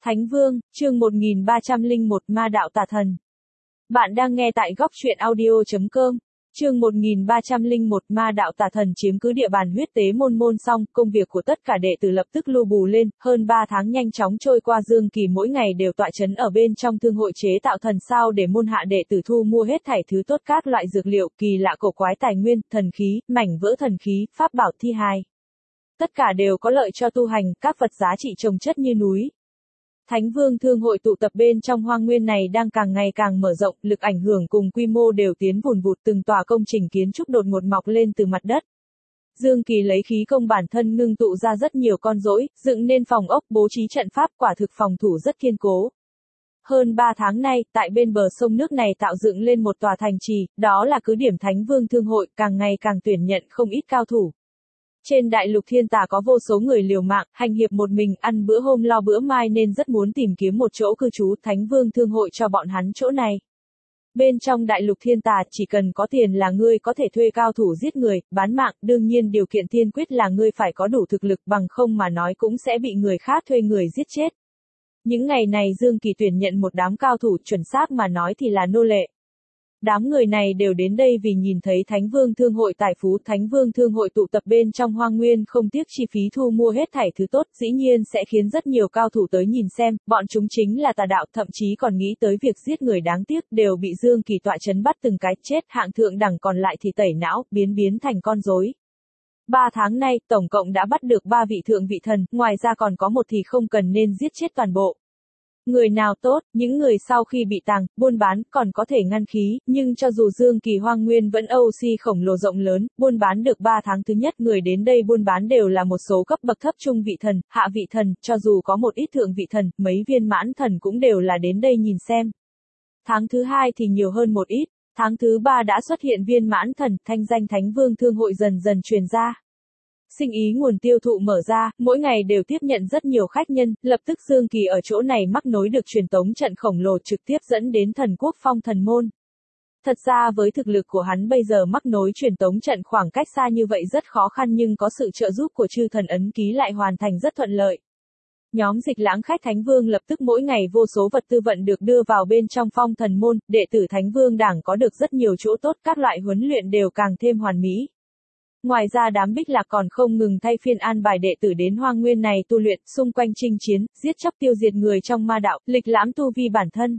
Thánh Vương, chương 1301 Ma đạo tà thần. Bạn đang nghe tại góc truyện audio.com. Chương 1301 Ma đạo tà thần chiếm cứ địa bàn huyết tế môn xong, công việc của tất cả đệ tử lập tức lu bù lên, hơn 3 tháng nhanh chóng trôi qua. Dương Kỳ mỗi ngày đều tọa chấn ở bên trong thương hội chế tạo thần sao để môn hạ đệ tử thu mua hết thảy thứ tốt, các loại dược liệu, kỳ lạ cổ quái, tài nguyên, thần khí, mảnh vỡ thần khí, pháp bảo, thi hài. Tất cả đều có lợi cho tu hành, các vật giá trị chồng chất như núi. Thánh Vương Thương hội tụ tập bên trong hoang nguyên này đang càng ngày càng mở rộng, lực ảnh hưởng cùng quy mô đều tiến vùn vụt, từng tòa công trình kiến trúc đột ngột mọc lên từ mặt đất. Dương Kỳ lấy khí công bản thân ngưng tụ ra rất nhiều con rỗi, dựng nên phòng ốc, bố trí trận pháp, quả thực phòng thủ rất kiên cố. Hơn 3 tháng nay, tại bên bờ sông nước này tạo dựng lên một tòa thành trì, đó là cứ điểm Thánh Vương Thương hội, càng ngày càng tuyển nhận không ít cao thủ. Trên đại lục thiên tà có vô số người liều mạng, hành hiệp một mình, ăn bữa hôm lo bữa mai nên rất muốn tìm kiếm một chỗ cư trú. Thánh Vương Thương hội cho bọn hắn chỗ này. Bên trong đại lục thiên tà, chỉ cần có tiền là ngươi có thể thuê cao thủ giết người, bán mạng, đương nhiên điều kiện tiên quyết là ngươi phải có đủ thực lực, bằng không mà nói cũng sẽ bị người khác thuê người giết chết. Những ngày này Dương Kỳ tuyển nhận một đám cao thủ, chuẩn xác mà nói thì là nô lệ. Đám người này đều đến đây vì nhìn thấy Thánh Vương Thương hội tài phú. Thánh Vương Thương hội tụ tập bên trong hoang nguyên, không tiếc chi phí thu mua hết thảy thứ tốt, dĩ nhiên sẽ khiến rất nhiều cao thủ tới nhìn xem. Bọn chúng chính là tà đạo, thậm chí còn nghĩ tới việc giết người, đáng tiếc đều bị Dương Kỳ tọa chấn bắt từng cái chết. Hạng thượng đẳng còn lại thì tẩy não, biến thành con rối. 3 tháng nay, tổng cộng đã bắt được 3 vị thượng vị thần, ngoài ra còn có một thì không cần nên giết chết toàn bộ. Người nào tốt, những người sau khi bị tàng, buôn bán, còn có thể ngăn khí, nhưng cho dù Dương Kỳ hoang nguyên vẫn OC khổng lồ rộng lớn, buôn bán được 3 tháng thứ nhất, người đến đây buôn bán đều là một số cấp bậc thấp, trung vị thần, hạ vị thần, cho dù có một ít thượng vị thần, mấy viên mãn thần cũng đều là đến đây nhìn xem. Tháng thứ hai thì nhiều hơn một ít, tháng thứ 3 đã xuất hiện viên mãn thần, thanh danh Thánh Vương Thương hội dần dần truyền ra. Sinh ý nguồn tiêu thụ mở ra, mỗi ngày đều tiếp nhận rất nhiều khách nhân, lập tức Dương Kỳ ở chỗ này mắc nối được truyền tống trận khổng lồ, trực tiếp dẫn đến thần quốc phong thần môn. Thật ra với thực lực của hắn bây giờ mắc nối truyền tống trận khoảng cách xa như vậy rất khó khăn, nhưng có sự trợ giúp của chư thần ấn ký lại hoàn thành rất thuận lợi. Nhóm Dịch Lãng khách Thánh Vương lập tức mỗi ngày vô số vật tư vận được đưa vào bên trong phong thần môn, đệ tử Thánh Vương đảng có được rất nhiều chỗ tốt, các loại huấn luyện đều càng thêm hoàn mỹ. Ngoài ra đám Bích Lạc còn không ngừng thay phiên an bài đệ tử đến hoang nguyên này tu luyện, xung quanh chinh chiến, giết chóc tiêu diệt người trong ma đạo, lịch lãm tu vi bản thân.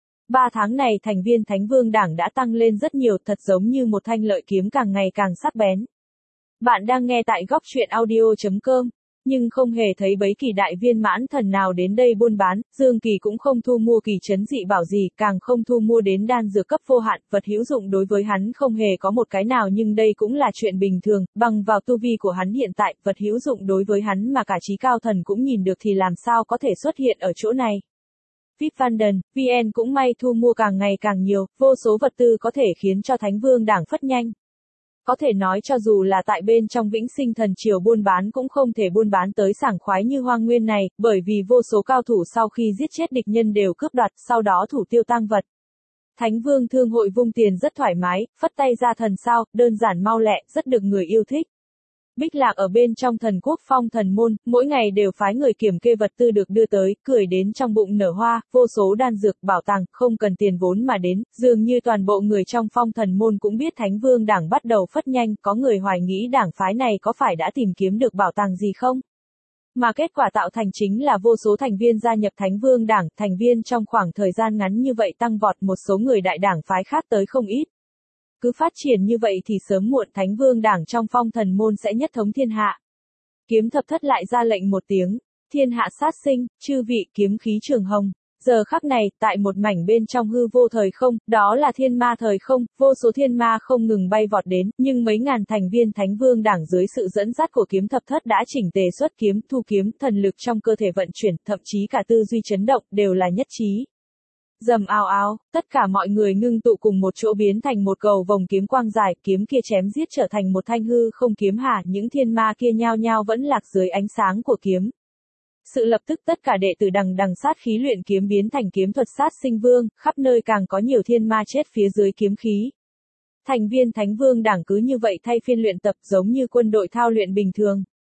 3 tháng này thành viên Thánh Vương đảng đã tăng lên rất nhiều, thật giống như một thanh lợi kiếm càng ngày càng sắc bén. Bạn đang nghe tại góc truyện audio.com. Nhưng không hề thấy bấy kỳ đại viên mãn thần nào đến đây buôn bán, Dương Kỳ cũng không thu mua kỳ trấn dị bảo gì, càng không thu mua đến đan dược cấp vô hạn, vật hữu dụng đối với hắn không hề có một cái nào, nhưng đây cũng là chuyện bình thường, bằng vào tu vi của hắn hiện tại, vật hữu dụng đối với hắn mà cả trí cao thần cũng nhìn được thì làm sao có thể xuất hiện ở chỗ này. VIP Vanden, VN cũng may thu mua càng ngày càng nhiều, vô số vật tư có thể khiến cho Thánh Vương đảng phất nhanh. Có thể nói cho dù là tại bên trong Vĩnh Sinh Thần Triều buôn bán cũng không thể buôn bán tới sảng khoái như hoang nguyên này, bởi vì vô số cao thủ sau khi giết chết địch nhân đều cướp đoạt, sau đó thủ tiêu tang vật. Thánh Vương Thương hội vung tiền rất thoải mái, phất tay ra thần sao, đơn giản mau lẹ, rất được người yêu thích. Bích Lạc ở bên trong thần quốc phong thần môn, mỗi ngày đều phái người kiểm kê vật tư được đưa tới, cười đến trong bụng nở hoa, vô số đan dược, bảo tàng, không cần tiền vốn mà đến, dường như toàn bộ người trong phong thần môn cũng biết Thánh Vương đảng bắt đầu phất nhanh, có người hoài nghĩ đảng phái này có phải đã tìm kiếm được bảo tàng gì không? Mà kết quả tạo thành chính là vô số thành viên gia nhập Thánh Vương đảng, thành viên trong khoảng thời gian ngắn như vậy tăng vọt, một số người đại đảng phái khác tới không ít. Cứ phát triển như vậy thì sớm muộn Thánh Vương đảng trong phong thần môn sẽ nhất thống thiên hạ. Kiếm thập thất lại ra lệnh một tiếng, thiên hạ sát sinh, chư vị kiếm khí trường hồng. Giờ khắc này, tại một mảnh bên trong hư vô thời không, đó là thiên ma thời không, vô số thiên ma không ngừng bay vọt đến, nhưng mấy ngàn thành viên Thánh Vương đảng dưới sự dẫn dắt của kiếm thập thất đã chỉnh tề xuất kiếm, thu kiếm, thần lực trong cơ thể vận chuyển, thậm chí cả tư duy chấn động, đều là nhất trí. Rầm ào ào, tất cả mọi người ngưng tụ cùng một chỗ biến thành một cầu vòng kiếm quang dài, kiếm kia chém giết trở thành một thanh hư không kiếm hà, những thiên ma kia nhao nhao vẫn lạc dưới ánh sáng của kiếm. Sự lập tức tất cả đệ tử đằng sát khí luyện kiếm biến thành kiếm thuật sát sinh vương, khắp nơi càng có nhiều thiên ma chết phía dưới kiếm khí. Thành viên Thánh Vương đảng cứ như vậy thay phiên luyện tập giống như quân đội thao luyện bình thường.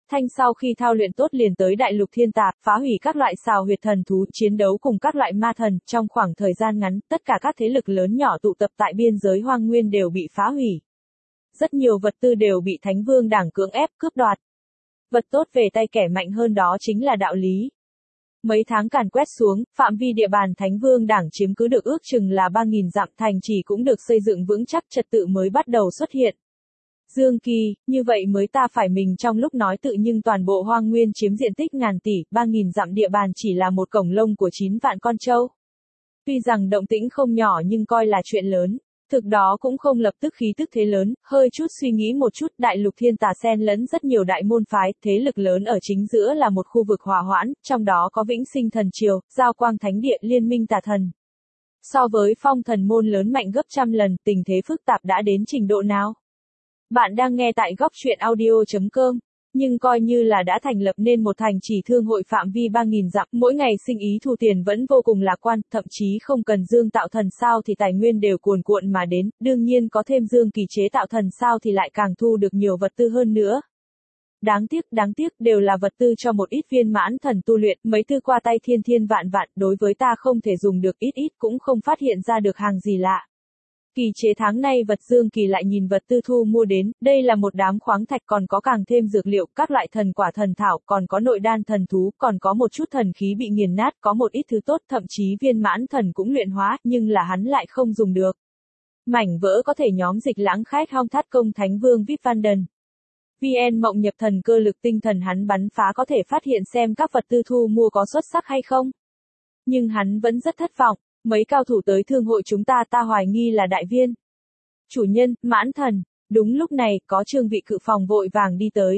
Thanh sau khi thao luyện tốt liền tới đại lục thiên tà, phá hủy các loại xào huyệt thần thú, chiến đấu cùng các loại ma thần, trong khoảng thời gian ngắn, tất cả các thế lực lớn nhỏ tụ tập tại biên giới hoang nguyên đều bị phá hủy. Rất nhiều vật tư đều bị Thánh Vương Đảng cưỡng ép, cướp đoạt. Vật tốt về tay kẻ mạnh hơn đó chính là đạo lý. Mấy tháng càn quét xuống, phạm vi địa bàn Thánh Vương Đảng chiếm cứ được ước chừng là 3.000 dặm, thành trì cũng được xây dựng vững chắc, trật tự mới bắt đầu xuất hiện. Dương Kỳ, như vậy mới ta phải mình trong lúc nói tự nhưng toàn bộ hoang nguyên chiếm diện tích ngàn tỷ, 3.000 dặm địa bàn chỉ là một cổng lông của 9 vạn con trâu. Tuy rằng động tĩnh không nhỏ nhưng coi là chuyện lớn. Thực đó cũng không lập tức khí tức thế lớn, hơi chút suy nghĩ một chút, đại lục thiên tà xen lẫn rất nhiều đại môn phái, thế lực lớn ở chính giữa là một khu vực hòa hoãn, trong đó có Vĩnh Sinh Thần Triều, Giao Quang Thánh Địa, Liên Minh Tà Thần. So với Phong Thần Môn lớn mạnh gấp trăm lần, tình thế phức tạp đã đến trình độ nào? Bạn đang nghe tại góc truyện audio.com. Nhưng coi như là đã thành lập nên một thành trì thương hội phạm vi 3.000 dặm, mỗi ngày sinh ý thu tiền vẫn vô cùng lạc quan, thậm chí không cần dương tạo thần sao thì tài nguyên đều cuồn cuộn mà đến, đương nhiên có thêm Dương Kỳ chế tạo thần sao thì lại càng thu được nhiều vật tư hơn nữa. Đáng tiếc, đều là vật tư cho một ít viên mãn thần tu luyện, mấy tư qua tay thiên thiên vạn vạn, đối với ta không thể dùng được, ít cũng không phát hiện ra được hàng gì lạ. Kỳ chế tháng nay vật Dương Kỳ lại nhìn vật tư thu mua đến, đây là một đám khoáng thạch, còn có càng thêm dược liệu, các loại thần quả thần thảo, còn có nội đan thần thú, còn có một chút thần khí bị nghiền nát, có một ít thứ tốt, thậm chí viên mãn thần cũng luyện hóa, nhưng là hắn lại không dùng được. Mảnh vỡ có thể nhóm dịch lãng khách hong thắt công Thánh Vương Vip Van Den. VN Mộng Nhập Thần cơ lực tinh thần hắn bắn phá có thể phát hiện xem các vật tư thu mua có xuất sắc hay không. Nhưng hắn vẫn rất thất vọng. Mấy cao thủ tới thương hội chúng ta hoài nghi là đại viên. Chủ nhân, mãn thần. Đúng lúc này, có Trương Vị Cự Phòng vội vàng đi tới.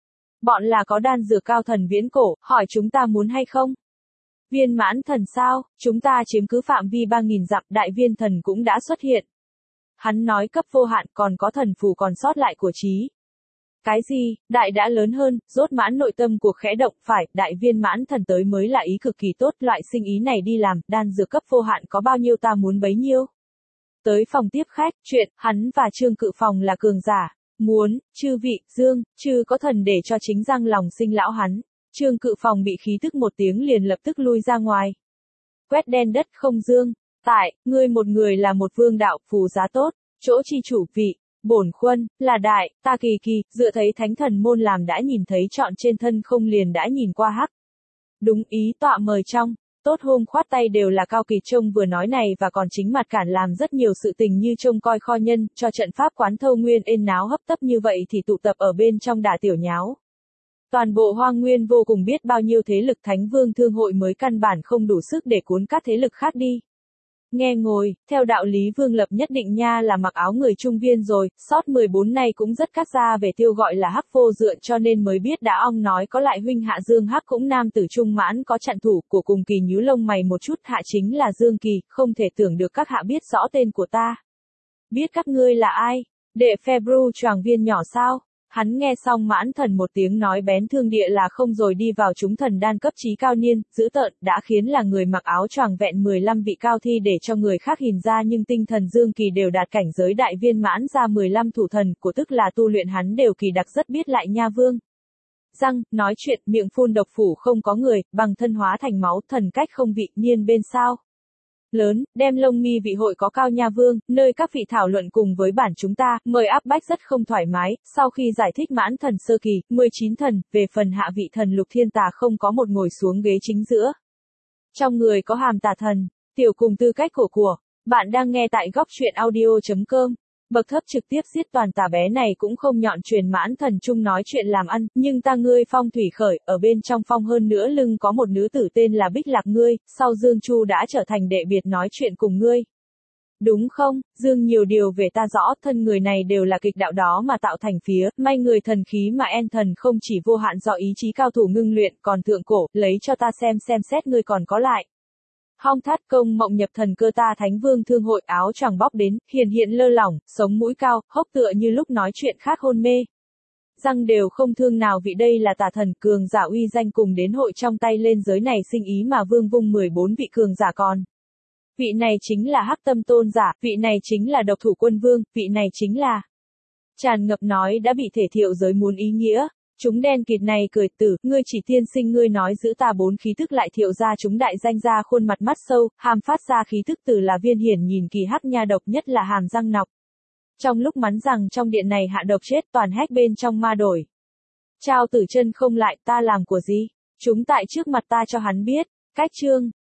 Bọn là có đan dược cao thần viễn cổ, hỏi chúng ta muốn hay không? Viên mãn thần sao, chúng ta chiếm cứ phạm vi 3.000 dặm, đại viên thần cũng đã xuất hiện. Hắn nói cấp vô hạn, còn có thần phù còn sót lại của trí. Cái gì, đại đã lớn hơn, rốt mãn nội tâm cuộc khẽ động, phải, đại viên mãn thần tới mới là ý cực kỳ tốt, loại sinh ý này đi làm, đan dược cấp vô hạn có bao nhiêu ta muốn bấy nhiêu. Tới phòng tiếp khách, chuyện, hắn và Trương Cự Phòng là cường giả, muốn, chư vị, Dương, chư có thần để cho chính răng lòng sinh lão hắn. Trương Cự Phòng bị khí tức một tiếng liền lập tức lui ra ngoài. Quét đen đất không Dương, tại, ngươi một người là một vương đạo, phù giá tốt, chỗ chi chủ vị. Bổn khuân, là đại, ta kỳ kỳ, dựa thấy thánh thần môn làm đã nhìn thấy trọn trên thân không liền đã nhìn qua hắc. Đúng ý tọa mời trong, tốt hôm khoát tay đều là Cao Kỳ trông vừa nói này và còn chính mặt cản làm rất nhiều sự tình như trông coi kho nhân, cho trận pháp quán thâu nguyên ên náo hấp tấp như vậy thì tụ tập ở bên trong đả tiểu nháo. Toàn bộ hoang nguyên vô cùng biết bao nhiêu thế lực Thánh Vương thương hội mới căn bản không đủ sức để cuốn các thế lực khác đi. Nghe ngồi, theo đạo lý Vương Lập nhất định nha là mặc áo người trung viên rồi, sót 14 này cũng rất cắt ra về tiêu gọi là hắc vô dựa cho nên mới biết đã ong nói có lại huynh hạ Dương Hắc cũng nam tử trung mãn có chặn thủ của cùng kỳ nhíu lông mày một chút hạ chính là Dương Kỳ, không thể tưởng được các hạ biết rõ tên của ta. Biết các ngươi là ai? Đệ Febru choàng viên nhỏ sao? Hắn nghe xong mãn thần một tiếng nói bén thương địa là không rồi đi vào chúng thần đan cấp trí cao niên, dữ tợn, đã khiến là người mặc áo choàng vẹn 15 vị cao thi để cho người khác nhìn ra nhưng tinh thần Dương Kỳ đều đạt cảnh giới đại viên mãn ra 15 thủ thần, của tức là tu luyện hắn đều kỳ đặc rất biết lại nha vương. Răng, nói chuyện, miệng phun độc phủ không có người, bằng thân hóa thành máu, thần cách không vị, niên bên sao. Lớn, đem lông mi vị hội có cao nha vương, nơi các vị thảo luận cùng với bản chúng ta, mời áp bách rất không thoải mái, sau khi giải thích mãn thần sơ kỳ, 19 thần, về phần hạ vị thần lục thiên tà không có một ngồi xuống ghế chính giữa. Trong người có hàm tà thần, tiểu cùng tư cách của, bạn đang nghe tại góc truyện audio.com. Bậc thấp trực tiếp giết toàn tà bé này cũng không nhọn truyền mãn thần chung nói chuyện làm ăn, nhưng ta ngươi phong thủy khởi, ở bên trong phong hơn nữa lưng có một nữ tử tên là Bích Lạc ngươi, sau Dương Chu đã trở thành đệ biệt nói chuyện cùng ngươi. Đúng không, Dương nhiều điều về ta rõ, thân người này đều là kịch đạo đó mà tạo thành phía, may người thần khí mà en thần không chỉ vô hạn do ý chí cao thủ ngưng luyện, còn thượng cổ, lấy cho ta xem xét ngươi còn có lại. Hong thắt công mộng nhập thần cơ ta Thánh Vương thương hội áo choàng bóc đến, hiện lơ lỏng, sống mũi cao, hốc tựa như lúc nói chuyện khác hôn mê. Răng đều không thương nào vị đây là tà thần cường giả uy danh cùng đến hội trong tay lên giới này sinh ý mà vương vung 14 vị cường giả còn. Vị này chính là Hắc Tâm Tôn giả, vị này chính là Độc Thủ Quân Vương, vị này chính là. Tràn ngập nói đã bị thể thiệu giới muốn ý nghĩa. Chúng đen kịt này cười tử, ngươi chỉ tiên sinh ngươi nói giữ ta 4 khí thức lại thiệu ra chúng đại danh ra khuôn mặt mắt sâu, hàm phát ra khí thức từ là viên hiển nhìn kỳ hắc nha độc nhất là hàm răng nọc. Trong lúc mắn rằng trong điện này hạ độc chết toàn hét bên trong ma đổi. Trao tử chân không lại ta làm của gì, chúng tại trước mặt ta cho hắn biết, cách chương.